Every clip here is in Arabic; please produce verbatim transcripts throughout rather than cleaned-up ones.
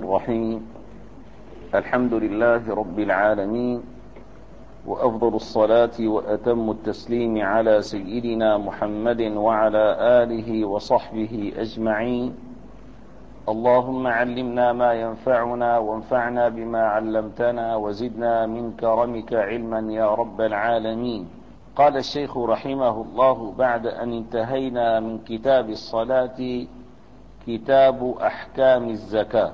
الرحيم. الحمد لله رب العالمين، وأفضل الصلاة وأتم التسليم على سيدنا محمد وعلى آله وصحبه أجمعين. اللهم علمنا ما ينفعنا وانفعنا بما علمتنا وزدنا من كرمك علما يا رب العالمين. قال الشيخ رحمه الله بعد أن انتهينا من كتاب الصلاة كتاب أحكام الزكاة،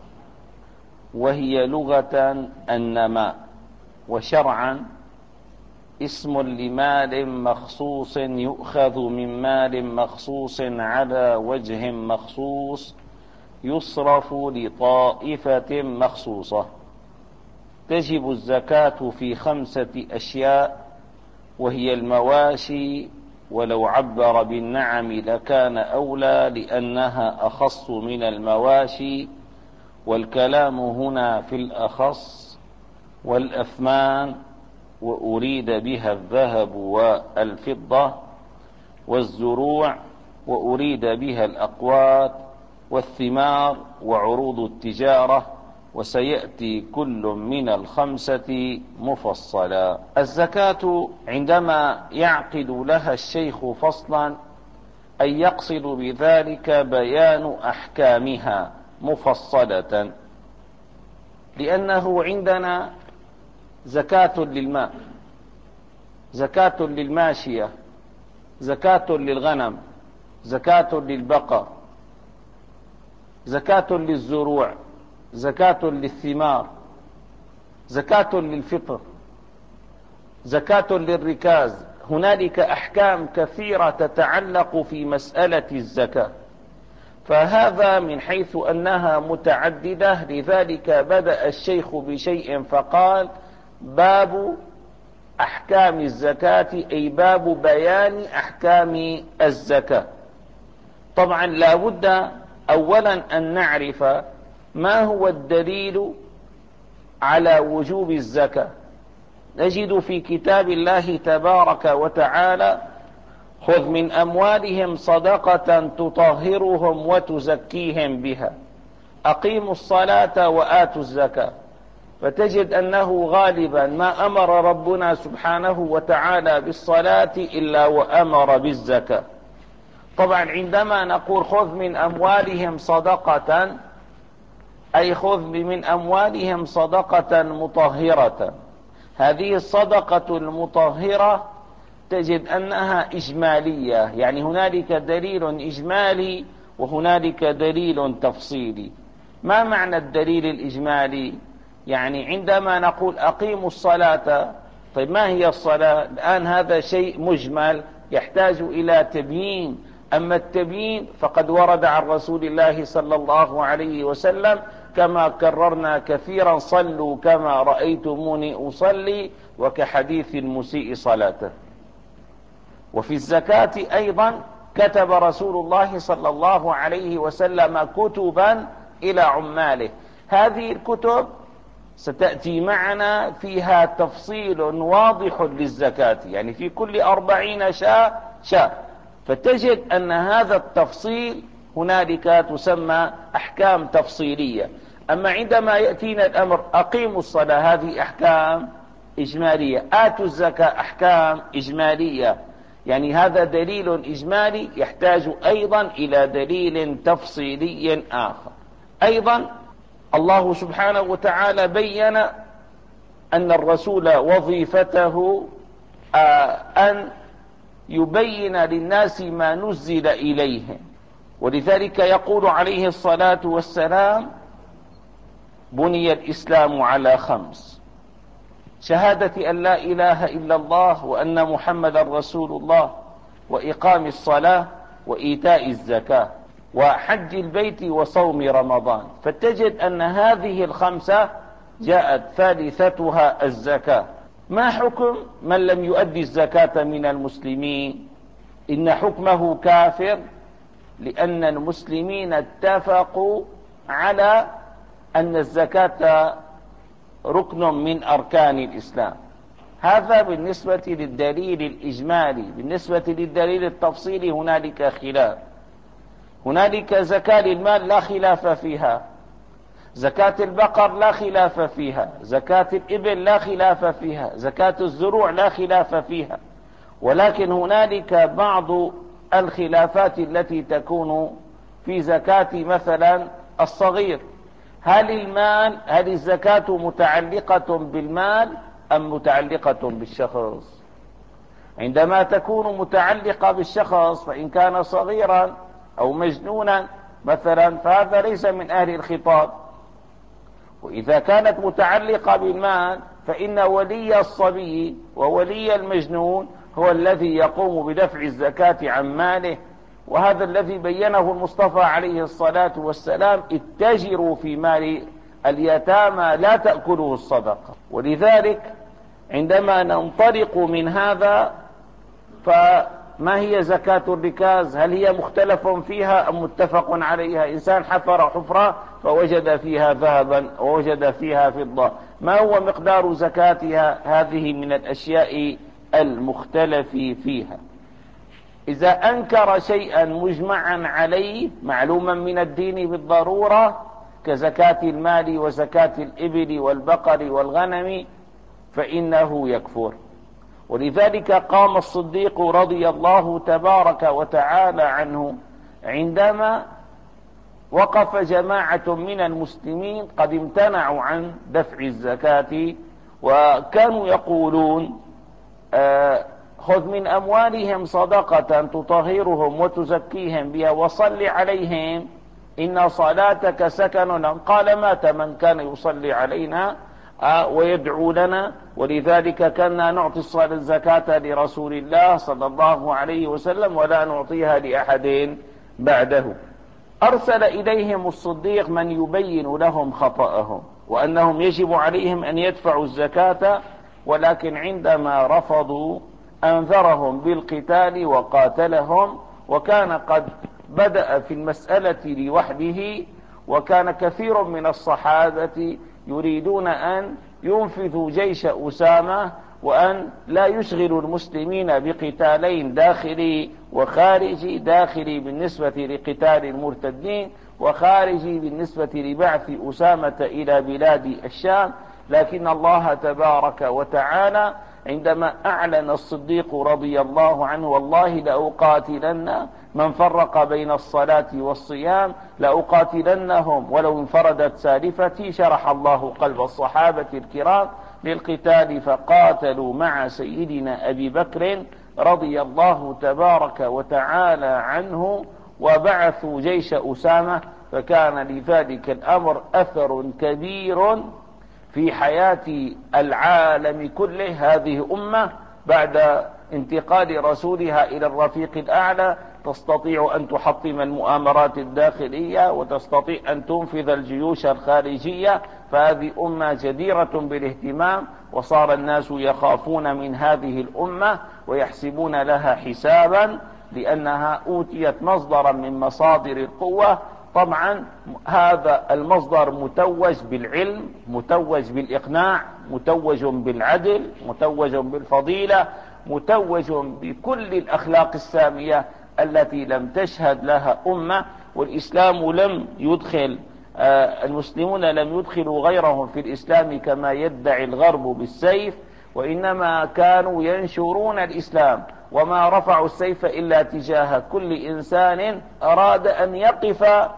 وهي لغة النماء، وشرعا اسم لمال مخصوص يؤخذ من مال مخصوص على وجه مخصوص يصرف لطائفة مخصوصة. تجب الزكاة في خمسة أشياء، وهي المواشي، ولو عبر بالنعم لكان أولى لأنها أخص من المواشي، والكلام هنا في الأخص، والأثمان وأريد بها الذهب والفضة، والزروع وأريد بها الأقوات، والثمار وعروض التجارة، وسيأتي كل من الخمسة مفصلا. الزكاة عندما يعقد لها الشيخ فصلا أي يقصد بذلك بيان أحكامها مفصلة، لأنه عندنا زكاة للماء، زكاة للماشية، زكاة للغنم، زكاة للبقر، زكاة للزروع، زكاة للثمار، زكاة للفطر، زكاة للركاز. هنالك أحكام كثيرة تتعلق في مسألة الزكاة، فهذا من حيث أنها متعددة، لذلك بدأ الشيخ بشيء فقال باب أحكام الزكاة، أي باب بيان أحكام الزكاة. طبعا لا بد أولا أن نعرف ما هو الدليل على وجوب الزكاة. نجد في كتاب الله تبارك وتعالى: خذ من أموالهم صدقة تطهرهم وتزكيهم بها، أقيموا الصلاة وآتوا الزكاة. فتجد أنه غالبا ما أمر ربنا سبحانه وتعالى بالصلاة إلا وأمر بالزكاة. طبعا عندما نقول خذ من أموالهم صدقة، أي خذ من أموالهم صدقة مطهرة. هذه الصدقة المطهرة تجد أنها إجمالية، يعني هنالك دليل إجمالي وهنالك دليل تفصيلي. ما معنى الدليل الإجمالي؟ يعني عندما نقول أقيموا الصلاة، طيب ما هي الصلاة؟ الآن هذا شيء مجمل يحتاج إلى تبيين. أما التبيين فقد ورد عن رسول الله صلى الله عليه وسلم كما كررنا كثيرا: صلوا كما رأيتموني أصلي، وكحديث المسيء صلاته. وفي الزكاة أيضا كتب رسول الله صلى الله عليه وسلم كتبا إلى عماله. هذه الكتب ستأتي معنا فيها تفصيل واضح للزكاة، يعني في كل أربعين شاة شاة. فتجد أن هذا التفصيل هنالك تسمى أحكام تفصيلية. أما عندما يأتينا الأمر أقيموا الصلاة، هذه أحكام إجمالية. آتوا الزكاة أحكام إجمالية، يعني هذا دليل إجمالي يحتاج أيضا إلى دليل تفصيلي آخر. أيضا الله سبحانه وتعالى بين أن الرسول وظيفته أن يبين للناس ما نزل إليهم، ولذلك يقول عليه الصلاة والسلام: بني الإسلام على خمس: شهادة أن لا إله إلا الله وأن محمد رسول الله، وإقام الصلاة، وإيتاء الزكاة، وحج البيت، وصوم رمضان. فتجد أن هذه الخمسة جاءت ثالثتها الزكاة. ما حكم من لم يؤدي الزكاة من المسلمين؟ إن حكمه كافر، لأن المسلمين اتفقوا على أن الزكاة ركن من أركان الإسلام. هذا بالنسبة للدليل الإجمالي. بالنسبة للدليل التفصيلي هنالك خلاف. هنالك زكاة للمال لا خلاف فيها. زكاة البقر لا خلاف فيها، زكاة الإبل لا خلاف فيها، زكاة الزروع لا خلاف فيها، ولكن هنالك بعض الخلافات التي تكون في زكاة مثلا الصغير. هل المال هل الزكاة متعلقة بالمال أم متعلقة بالشخص؟ عندما تكون متعلقة بالشخص فإن كان صغيرا أو مجنونا مثلا فهذا ليس من أهل الخطاب، وإذا كانت متعلقة بالمال فإن ولي الصبي وولي المجنون هو الذي يقوم بدفع الزكاة عن ماله. وهذا الذي بينه المصطفى عليه الصلاة والسلام: اتجروا في مال اليتامى لا تأكله الصدقة. ولذلك عندما ننطلق من هذا، فما هي زكاة الركاز؟ هل هي مختلف فيها أم متفق عليها؟ إنسان حفر حفرة فوجد فيها ذهبا ووجد فيها فضة، ما هو مقدار زكاتها؟ هذه من الأشياء المختلف فيها. إذا أنكر شيئا مجمعا عليه معلوما من الدين بالضرورة كزكاة المال وزكاة الإبل والبقر والغنم فإنه يكفر. ولذلك قام الصديق رضي الله تبارك وتعالى عنه عندما وقف جماعة من المسلمين قد امتنعوا عن دفع الزكاة، وكانوا يقولون: آه خذ من أموالهم صدقة تطهرهم وتزكيهم بها وصل عليهم إن صلاتك سكن لهم. قال: مات من كان يصلي علينا آه ويدعو لنا. ولذلك كنا نعطي الزكاة لرسول الله صلى الله عليه وسلم ولا نعطيها لأحد بعده. أرسل إليهم الصديق من يبين لهم خطأهم وأنهم يجب عليهم أن يدفعوا الزكاة، ولكن عندما رفضوا أنذرهم بالقتال وقاتلهم، وكان قد بدأ في المسألة لوحده، وكان كثير من الصحابة يريدون أن ينفذوا جيش أسامة وأن لا يشغلوا المسلمين بقتالين داخلي وخارجي: داخلي بالنسبة لقتال المرتدين، وخارجي بالنسبة لبعث أسامة إلى بلاد الشام. لكن الله تبارك وتعالى عندما أعلن الصديق رضي الله عنه: والله لأقاتلن من فرق بين الصلاة والصيام، لأقاتلنهم ولو انفردت سالفتي، شرح الله قلب الصحابة الكرام للقتال فقاتلوا مع سيدنا أبي بكر رضي الله تبارك وتعالى عنه وبعثوا جيش أسامة. فكان لذلك الأمر أثر كبير في حياة العالم كله. هذه أمة بعد انتقال رسولها إلى الرفيق الأعلى تستطيع أن تحطم المؤامرات الداخلية وتستطيع أن تنفذ الجيوش الخارجية، فهذه أمة جديرة بالاهتمام. وصار الناس يخافون من هذه الأمة ويحسبون لها حسابا لأنها أوتيت مصدرا من مصادر القوة. طبعا هذا المصدر متوج بالعلم، متوج بالإقناع، متوج بالعدل، متوج بالفضيلة، متوج بكل الأخلاق السامية التي لم تشهد لها أمة. والإسلام لم يدخل آه المسلمون لم يدخلوا غيرهم في الإسلام كما يدعي الغرب بالسيف، وإنما كانوا ينشرون الإسلام وما رفعوا السيف إلا تجاه كل إنسان أراد أن يقف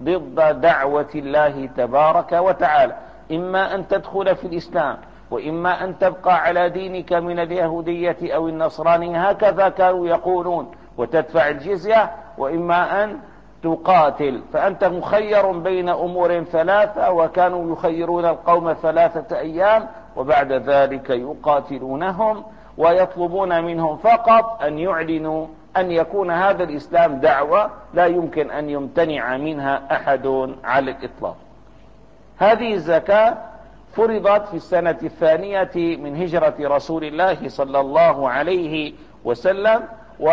ضد دعوة الله تبارك وتعالى، إما أن تدخل في الإسلام وإما أن تبقى على دينك من اليهودية أو النصرانية، هكذا كانوا يقولون، وتدفع الجزية، وإما أن تقاتل. فأنت مخير بين أمور ثلاثة، وكانوا يخيرون القوم ثلاثة أيام وبعد ذلك يقاتلونهم ويطلبون منهم فقط أن يعلنوا أن يكون هذا الإسلام دعوة لا يمكن أن يمتنع منها أحد على الإطلاق. هذه الزكاة فرضت في السنة الثانية من هجرة رسول الله صلى الله عليه وسلم،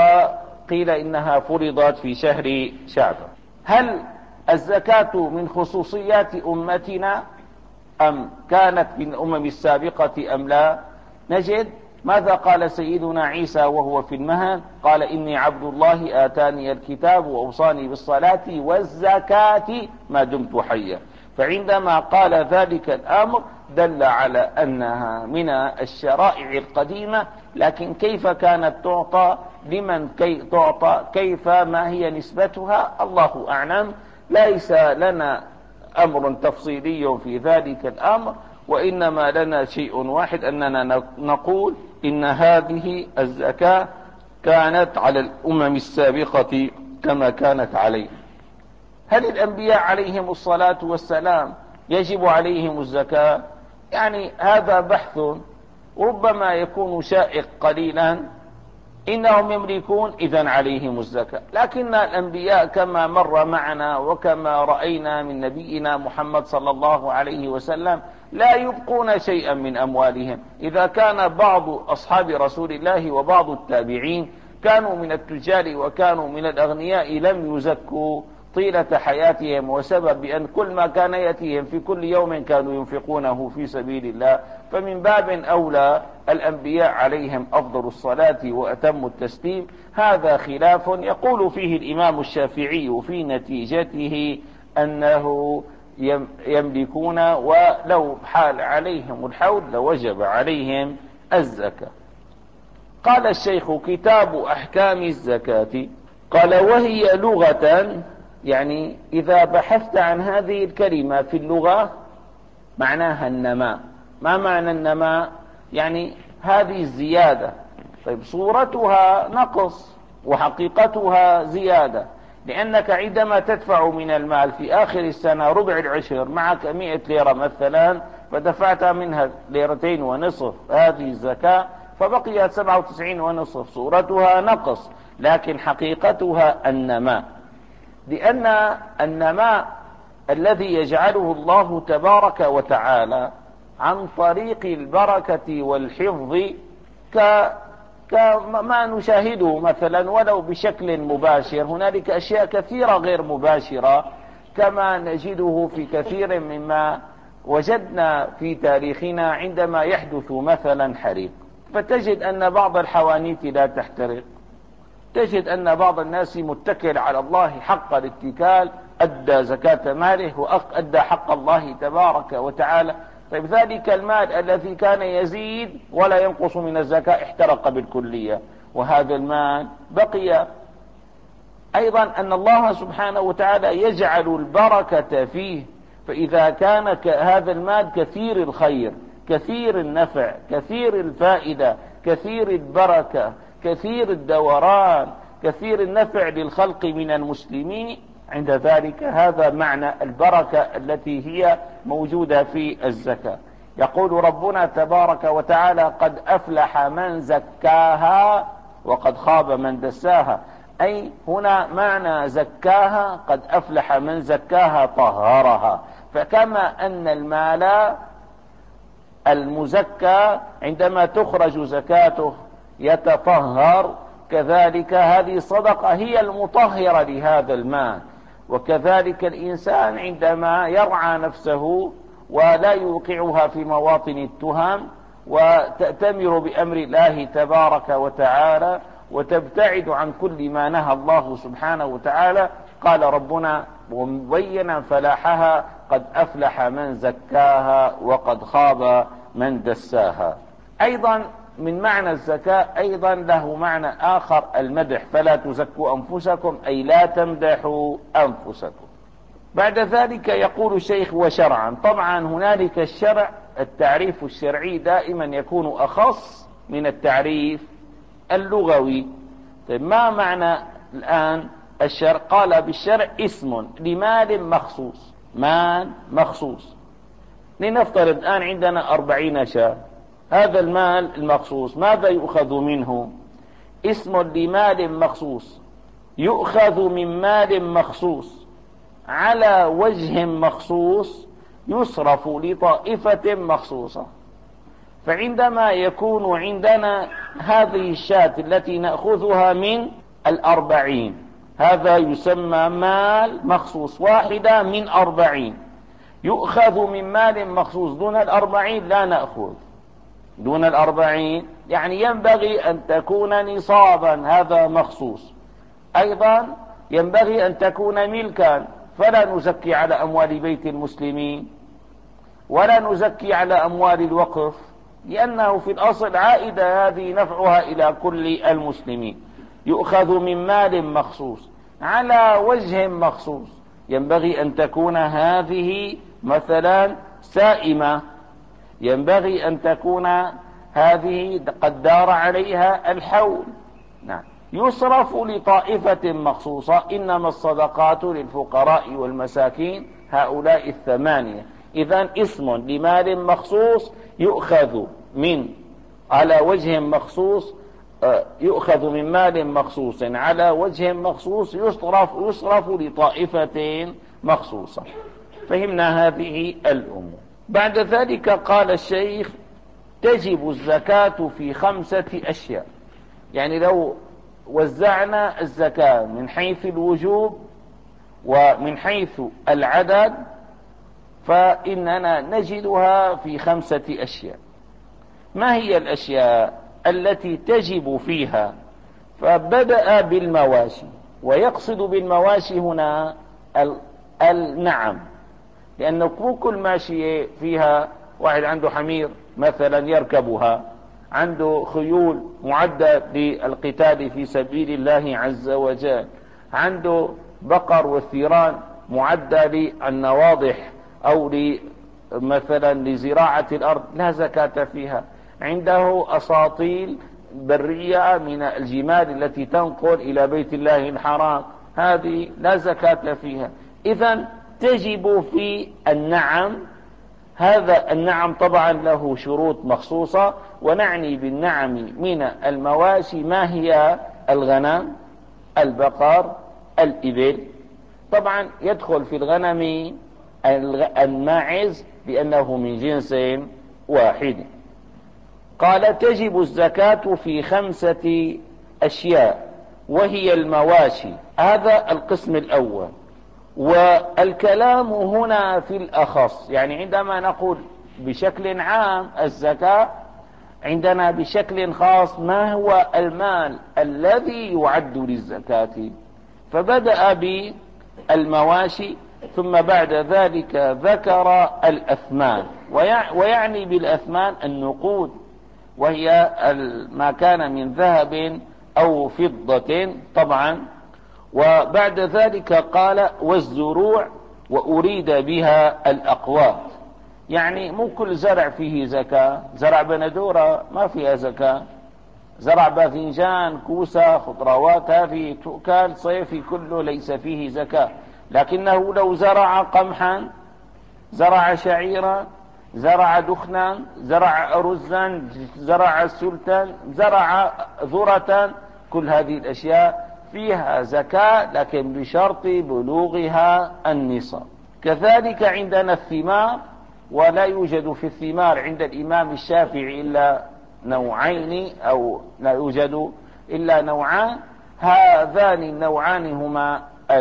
وقيل إنها فرضت في شهر شعبان. هل الزكاة من خصوصيات أمتنا أم كانت من الأمم السابقة أم لا؟ نجد ماذا قال سيدنا عيسى وهو في المهد؟ قال: إني عبد الله آتاني الكتاب وأوصاني بالصلاة والزكاة ما دمت حيا. فعندما قال ذلك الأمر دل على أنها من الشرائع القديمة، لكن كيف كانت تعطى، لمن كي تعطى، كيف، ما هي نسبتها، الله أعلم. ليس لنا أمر تفصيلي في ذلك الأمر، وإنما لنا شيء واحد، أننا نقول إن هذه الزكاة كانت على الأمم السابقة كما كانت عليه. هل الأنبياء عليهم الصلاة والسلام يجب عليهم الزكاة؟ يعني هذا بحث ربما يكون شائق قليلا. إنهم يملكون، إذن عليهم الزكاة، لكن الأنبياء كما مر معنا وكما رأينا من نبينا محمد صلى الله عليه وسلم لا يبقون شيئا من أموالهم. إذا كان بعض أصحاب رسول الله وبعض التابعين كانوا من التجار وكانوا من الأغنياء لم يزكوا طيلة حياتهم، وسبب بأن كل ما كان يأتيهم في كل يوم كانوا ينفقونه في سبيل الله، فمن باب أولى الأنبياء عليهم أفضل الصلاة وأتم التسليم. هذا خلاف يقول فيه الإمام الشافعي في نتيجته أنه يملكون، ولو حال عليهم الحول لوجب عليهم الزكاة. قال الشيخ: كتاب أحكام الزكاة. قال: وهي لغة، يعني إذا بحثت عن هذه الكلمة في اللغة معناها النماء. ما معنى النماء؟ يعني هذه الزيادة. طيب، صورتها نقص وحقيقتها زيادة، لأنك عندما تدفع من المال في آخر السنة ربع العشر، معك مئة ليرة مثلا، فدفعت منها ليرتين ونصف، هذه الزكاة، فبقيت سبعة وتسعين ونصف. صورتها نقص لكن حقيقتها النماء، لأن النماء الذي يجعله الله تبارك وتعالى عن طريق البركة والحفظ كما نشاهده مثلا ولو بشكل مباشر. هنالك أشياء كثيرة غير مباشرة كما نجده في كثير مما وجدنا في تاريخنا عندما يحدث مثلا حريق، فتجد أن بعض الحوانيت لا تحترق، تجد أن بعض الناس متكل على الله حق الاتكال، أدى زكاة ماله وأدى حق الله تبارك وتعالى. طيب، ذلك المال الذي كان يزيد ولا ينقص من الزكاة احترق بالكلية، وهذا المال بقي. أيضا أن الله سبحانه وتعالى يجعل البركة فيه، فإذا كان هذا المال كثير الخير، كثير النفع، كثير الفائدة، كثير البركة، كثير الدوران، كثير النفع للخلق من المسلمين، عند ذلك هذا معنى البركة التي هي موجودة في الزكاة. يقول ربنا تبارك وتعالى: قد أفلح من زكاها وقد خاب من دساها. أي هنا معنى زكاها، قد أفلح من زكاها طهرها. فكما أن المال المزكى عندما تخرج زكاته يتطهر، كذلك هذه الصدقة هي المطهرة لهذا المال. وكذلك الإنسان عندما يرعى نفسه ولا يوقعها في مواطن التهم وتأتمر بأمر الله تبارك وتعالى وتبتعد عن كل ما نهى الله سبحانه وتعالى، قال ربنا مبينا فلاحها: قد أفلح من زكاها وقد خاب من دساها. أيضا من معنى الزكاة أيضا له معنى آخر، المدح: فلا تزكوا أنفسكم، أي لا تمدحوا أنفسكم. بعد ذلك يقول الشيخ: وشرعا. طبعا هنالك الشرع، التعريف الشرعي دائما يكون أخص من التعريف اللغوي. طيب، ما معنى الآن الشرع؟ قال: بالشرع اسم لمال مخصوص، مال مخصوص. لنفترض الآن عندنا أربعين شاة، هذا المال المخصوص ماذا يؤخذ منه؟ اسم لمال مخصوص، يؤخذ من مال مخصوص على وجه مخصوص يصرف لطائفة مخصوصة. فعندما يكون عندنا هذه الشاة التي نأخذها من الأربعين، هذا يسمى مال مخصوص، واحدة من أربعين يؤخذ من مال مخصوص. دون الأربعين لا نأخذ، دون الأربعين يعني ينبغي أن تكون نصابا، هذا مخصوص. أيضا ينبغي أن تكون ملكا، فلا نزكي على أموال بيت المسلمين ولا نزكي على أموال الوقف، لأنه في الأصل عائدة هذه نفعها إلى كل المسلمين. يؤخذ من مال مخصوص على وجه مخصوص. ينبغي أن تكون هذه مثلا سائمة، ينبغي أن تكون هذه قد دار عليها الحول. نعم. يصرف لطائفة مخصوصة، إنما الصدقات للفقراء والمساكين، هؤلاء الثمانية. إذن اسم لمال مخصوص يؤخذ من على وجه مخصوص، يؤخذ من مال مخصوص على وجه مخصوص، يصرف يصرف لطائفة مخصوصة. فهمنا هذه الأمور. بعد ذلك قال الشيخ: تجب الزكاة في خمسة أشياء. يعني لو وزعنا الزكاة من حيث الوجوب ومن حيث العدد فإننا نجدها في خمسة أشياء. ما هي الأشياء التي تجب فيها؟ فبدأ بالمواشي، ويقصد بالمواشي هنا النعم، لأن كل ماشية فيها واحد عنده حمير مثلا يركبها، عنده خيول معدة للقتال في سبيل الله عز وجل، عنده بقر والثيران معدة للنواضح أو مثلا لزراعة الأرض، لا زكاة فيها. عنده أساطيل برية من الجمال التي تنقل إلى بيت الله الحرام، هذه لا زكاة فيها. إذن تجب في النعم. هذا النعم طبعا له شروط مخصوصة، ونعني بالنعم من المواشي ما هي؟ الغنم، البقر، الإبل. طبعا يدخل في الغنم الماعز لأنه من جنس واحد. قال: تجب الزكاة في خمسة أشياء وهي المواشي. هذا القسم الأول. والكلام هنا في الأخص، يعني عندما نقول بشكل عام الزكاة، عندنا بشكل خاص ما هو المال الذي يعد للزكاة. فبدأ بالمواشي، ثم بعد ذلك ذكر الأثمان، ويعني بالأثمان النقود، وهي ما كان من ذهب أو فضة طبعا. وبعد ذلك قال: والزروع، وأريد بها الأقوات. يعني مو كل زرع فيه زكاة. زرع بندورة ما فيها زكاة، زرع باذنجان، كوسة، خضروات، هذه تؤكل صيفي كله ليس فيه زكاة. لكنه لو زرع قمحا، زرع شعيرا، زرع دخنا، زرع رزا، زرع سلتا، زرع ذرة، كل هذه الأشياء فيها زكاة، لكن بشرط بلوغها النصاب. كذلك عندنا الثمار، ولا يوجد في الثمار عند الإمام الشافعي إلا نوعين، أو لا يوجد إلا نوعان. هذان النوعان هما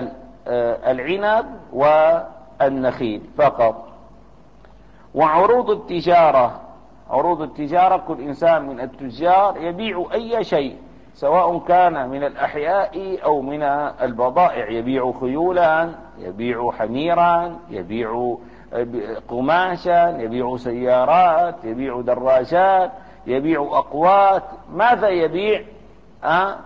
العنب والنخيل فقط. وعروض التجارة، عروض التجارة كل إنسان من التجار يبيع أي شيء، سواء كان من الأحياء أو من البضائع، يبيع خيولا، يبيع حميرا، يبيع قماشا، يبيع سيارات، يبيع دراجات، يبيع أقوات. ماذا يبيع؟ أه؟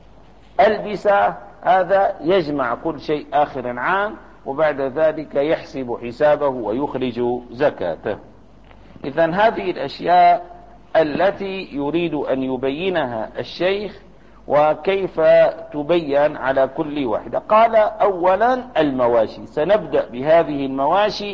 ألبسة. هذا يجمع كل شيء آخر عام، وبعد ذلك يحسب حسابه ويخرج زكاته. إذن هذه الأشياء التي يريد أن يبينها الشيخ، وكيف تبين على كل واحدة. قال: أولا المواشي. سنبدأ بهذه المواشي،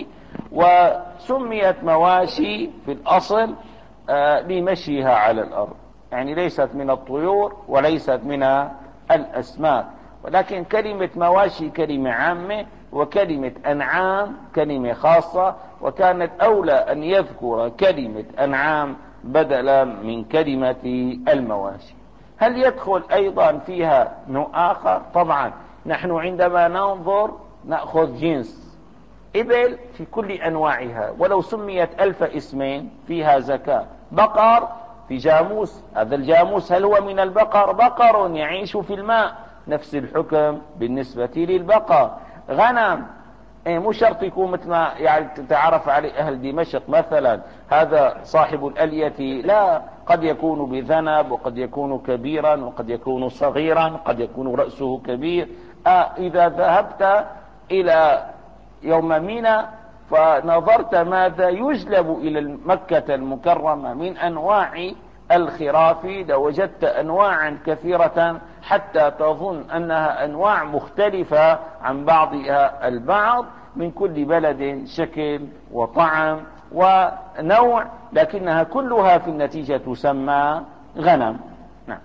وسميت مواشي في الأصل آه لمشيها على الأرض، يعني ليست من الطيور وليست من الأسماك، ولكن كلمة مواشي كلمة عامة، وكلمة أنعام كلمة خاصة، وكانت أولى أن يذكر كلمة أنعام بدلا من كلمة المواشي. هل يدخل أيضا فيها نوع آخر؟ طبعا نحن عندما ننظر نأخذ جنس إبل في كل أنواعها، ولو سميت ألف اسمين فيها زكاة. بقر في جاموس، هذا الجاموس هل هو من البقر؟ بقر يعيش في الماء، نفس الحكم بالنسبة للبقر. غنم إيه مو شرط يكون مثل ما يعني تتعرف عليه أهل دمشق مثلا، هذا صاحب الألية، لا، قد يكون بذنب وقد يكون كبيرا وقد يكون صغيرا قد يكون رأسه كبير. آه إذا ذهبت إلى يوم منى فنظرت ماذا يجلب إلى مكة المكرمة من أنواع الخراف لوجدت أنواعا كثيرة حتى تظن أنها أنواع مختلفة عن بعضها البعض، من كل بلد شكل وطعم ونوع، لكنها كلها في النتيجة تسمى غنم. نعم.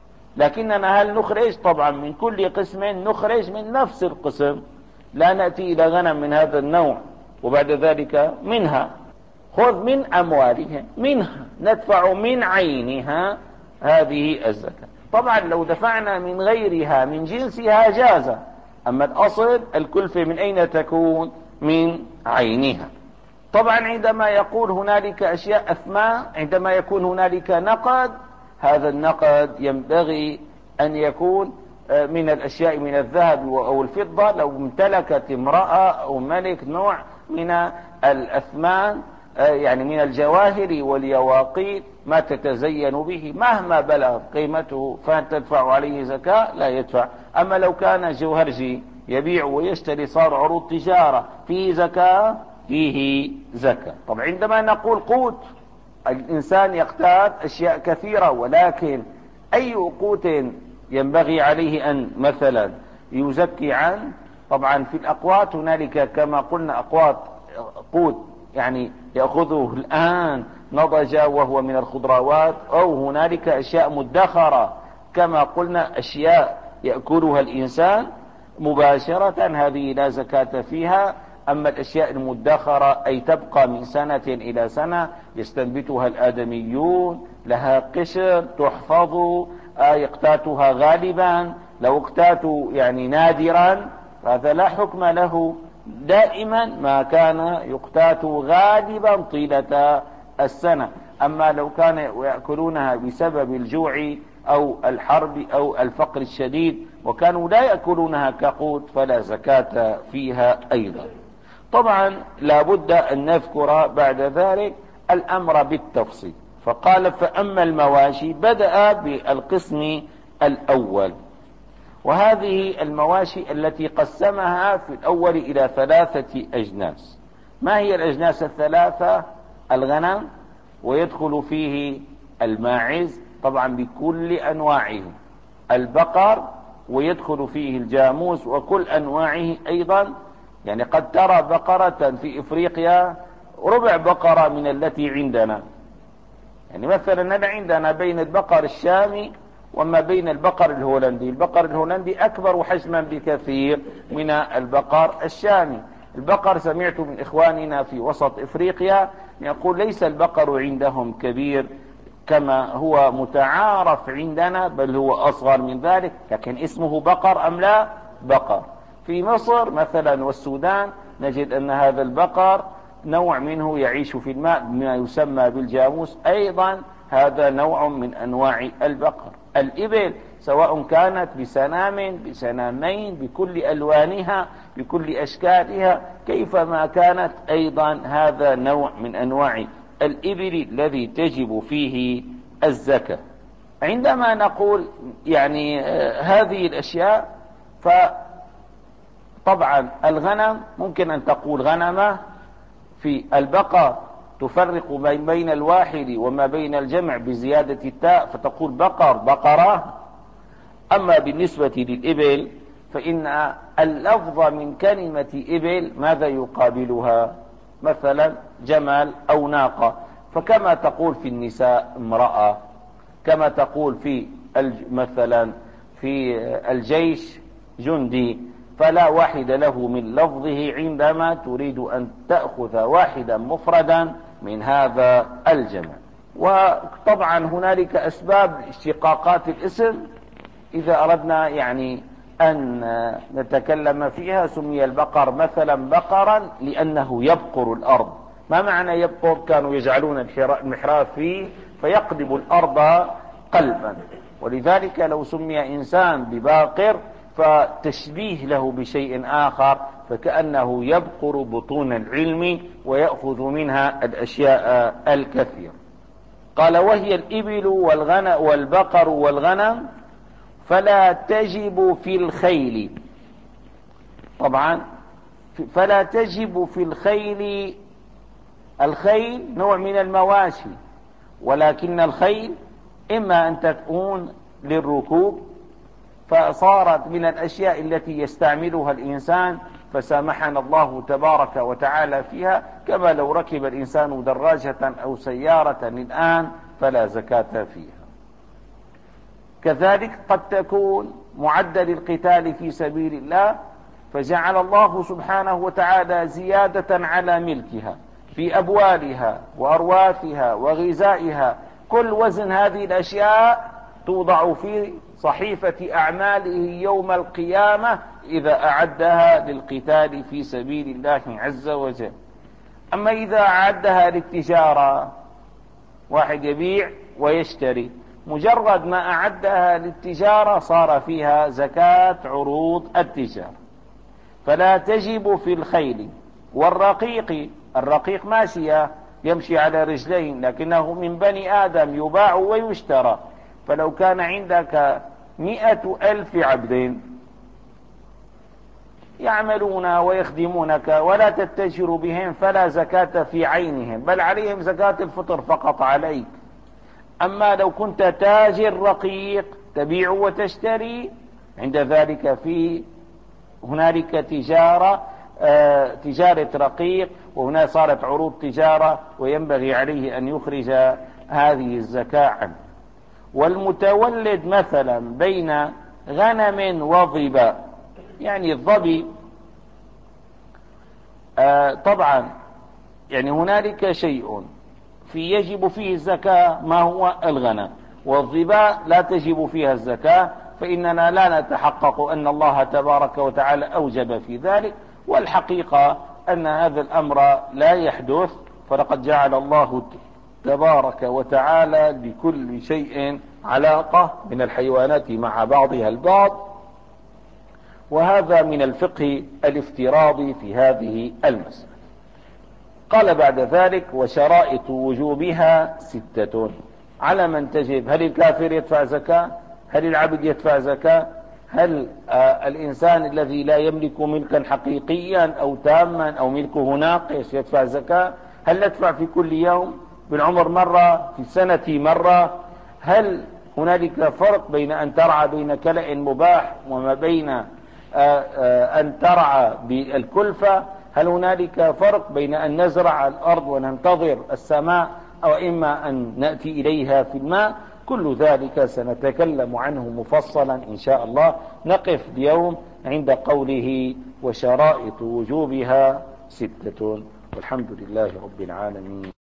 لكننا هل نخرج؟ طبعا من كل قسم نخرج من نفس القسم، لا نأتي إلى غنم من هذا النوع وبعد ذلك منها. خذ من أموالهم، منها ندفع من عينها هذه الزكاة. طبعا لو دفعنا من غيرها من جنسها جاز، أما الأصل الكلفة من أين تكون؟ من عينها. طبعا عندما يقول هنالك أشياء أثمان، عندما يكون هنالك نقد، هذا النقد ينبغي أن يكون من الأشياء من الذهب أو الفضة. لو امتلكت امرأة أو ملك نوع من الأثمان يعني من الجواهر واليواقيت ما تتزين به مهما بلغ قيمته فهل تدفع عليه زكاة؟ لا يدفع. أما لو كان جوهرجي يبيع ويشتري صار عروض تجارة فيه زكاة؟ فيه زكاة. طبعا عندما نقول قوت، الإنسان يقتات أشياء كثيرة، ولكن أي قوت ينبغي عليه أن مثلا يزكي عنه؟ طبعا في الأقوات هنالك كما قلنا أقوات قوت يعني يأخذه الآن نضج وهو من الخضروات، أو هنالك أشياء مدخرة كما قلنا أشياء يأكلها الإنسان مباشرة، هذه لا زكاة فيها. أما الأشياء المدخرة أي تبقى من سنة إلى سنة يستنبتها الآدميون، لها قشر تحفظ، يقتاتها غالبا، لو اقتاتوا يعني نادرا هذا لا حكم له، دائما ما كان يقتات غالبا طيلة السنة. أما لو كان يأكلونها بسبب الجوع أو الحرب أو الفقر الشديد وكانوا لا يأكلونها كقوت فلا زكاة فيها أيضا. طبعا لا بد أن نذكر بعد ذلك الأمر بالتفصيل، فقال فأما المواشي، بدأ بالقسم الأول، وهذه المواشي التي قسمها في الأول إلى ثلاثة أجناس. ما هي الأجناس الثلاثة؟ الغنم، ويدخل فيه الماعز طبعا بكل أنواعه، البقر، ويدخل فيه الجاموس وكل أنواعه أيضا. يعني قد ترى بقرة في إفريقيا ربع بقرة من التي عندنا. يعني مثلا أنا عندنا بين البقر الشامي وما بين البقر الهولندي، البقر الهولندي أكبر حجما بكثير من البقر الشامي. البقر سمعت من إخواننا في وسط إفريقيا يقول ليس البقر عندهم كبير كما هو متعارف عندنا، بل هو أصغر من ذلك، لكن اسمه بقر أم لا؟ بقر. في مصر مثلا والسودان نجد أن هذا البقر نوع منه يعيش في الماء ما يسمى بالجاموس، أيضا هذا نوع من أنواع البقر. الإبل سواء كانت بسنام بسنامين بكل ألوانها بكل أشكالها كيفما كانت، أيضا هذا نوع من أنواع الإبل الذي تجب فيه الزكاة. عندما نقول يعني آه هذه الأشياء، فطبعا الغنم ممكن أن تقول غنمة، في البقر تفرق بين الواحد وما بين الجمع بزيادة التاء فتقول بقر بقرة. أما بالنسبة للإبل فإن اللفظ من كلمة إبل ماذا يقابلها؟ مثلا جمل أو ناقة، فكما تقول في النساء امرأة، كما تقول في مثلا في الجيش جندي، فلا واحد له من لفظه عندما تريد أن تأخذ واحدا مفردا من هذا الجمع. وطبعا هنالك أسباب اشتقاقات الاسم إذا أردنا يعني أن نتكلم فيها. سمي البقر مثلا بقرا لأنه يبقر الأرض. ما معنى يبقر؟ كانوا يجعلون المحراث فيه فيقلب الأرض قلبا، ولذلك لو سمي إنسان بباقر فتشبيه له بشيء آخر فكأنه يبقر بطون العلم ويأخذ منها الأشياء الكثيرة. قال: وهي الإبل والغنم والبقر والغنم فلا تجب في الخيل. طبعا فلا تجب في الخيل، الخيل نوع من المواشي، ولكن الخيل إما أن تكون للركوب فصارت من الأشياء التي يستعملها الإنسان فسامحنا الله تبارك وتعالى فيها، كما لو ركب الإنسان دراجة أو سيارة الآن فلا زكاة فيها. كذلك قد تكون معدة للقتال في سبيل الله فجعل الله سبحانه وتعالى زيادة على ملكها في أبوالها وأرواثها وغذائها. كل وزن هذه الأشياء توضع في صحيفة أعماله يوم القيامة إذا أعدها للقتال في سبيل الله عز وجل. أما إذا أعدها للتجارة، واحد يبيع ويشتري، مجرد ما أعدها للتجارة صار فيها زكاة عروض التجارة. فلا تجب في الخيل والرقيق. الرقيق ماشية يمشي على رجلين لكنه من بني آدم يباع ويشترى، فلو كان عندك مئة ألف عبد يعملون ويخدمونك ولا تتجر بهم فلا زكاة في عينهم، بل عليهم زكاة الفطر فقط عليك. أما لو كنت تاجر رقيق تبيع وتشتري، عند ذلك في هنالك تجارة آه تجارة رقيق، وهنا صارت عروض تجارة وينبغي عليه أن يخرج هذه الزكاة عنه. والمتولد مثلا بين غنم وظباء، يعني الظبي آه طبعا يعني هنالك شيء في يجب فيه الزكاة ما هو الغنم، والظباء لا تجب فيها الزكاة، فإننا لا نتحقق أن الله تبارك وتعالى أوجب في ذلك، والحقيقة أن هذا الأمر لا يحدث، فلقد جعل الله تبارك وتعالى لكل شيء علاقة من الحيوانات مع بعضها البعض، وهذا من الفقه الافتراضي في هذه المسألة. قال بعد ذلك: وشرائط وجوبها ستة. على من تجب؟ هل الكافر يدفع زكاة؟ هل العبد يدفع زكاة؟ هل آه الإنسان الذي لا يملك ملكا حقيقيا أو تاما أو ملكه ناقص يدفع زكاة؟ هل ندفع في كل يوم؟ بالعمر مرة؟ في السنة مرة؟ هل هنالك فرق بين أن ترعى بين كلأ مباح وما بين آآ آآ أن ترعى بالكلفة؟ هل هنالك فرق بين أن نزرع الأرض وننتظر السماء أو إما أن نأتي إليها في الماء؟ كل ذلك سنتكلم عنه مفصلا إن شاء الله. نقف اليوم عند قوله: وشرائط وجوبها ستة، والحمد لله رب العالمين.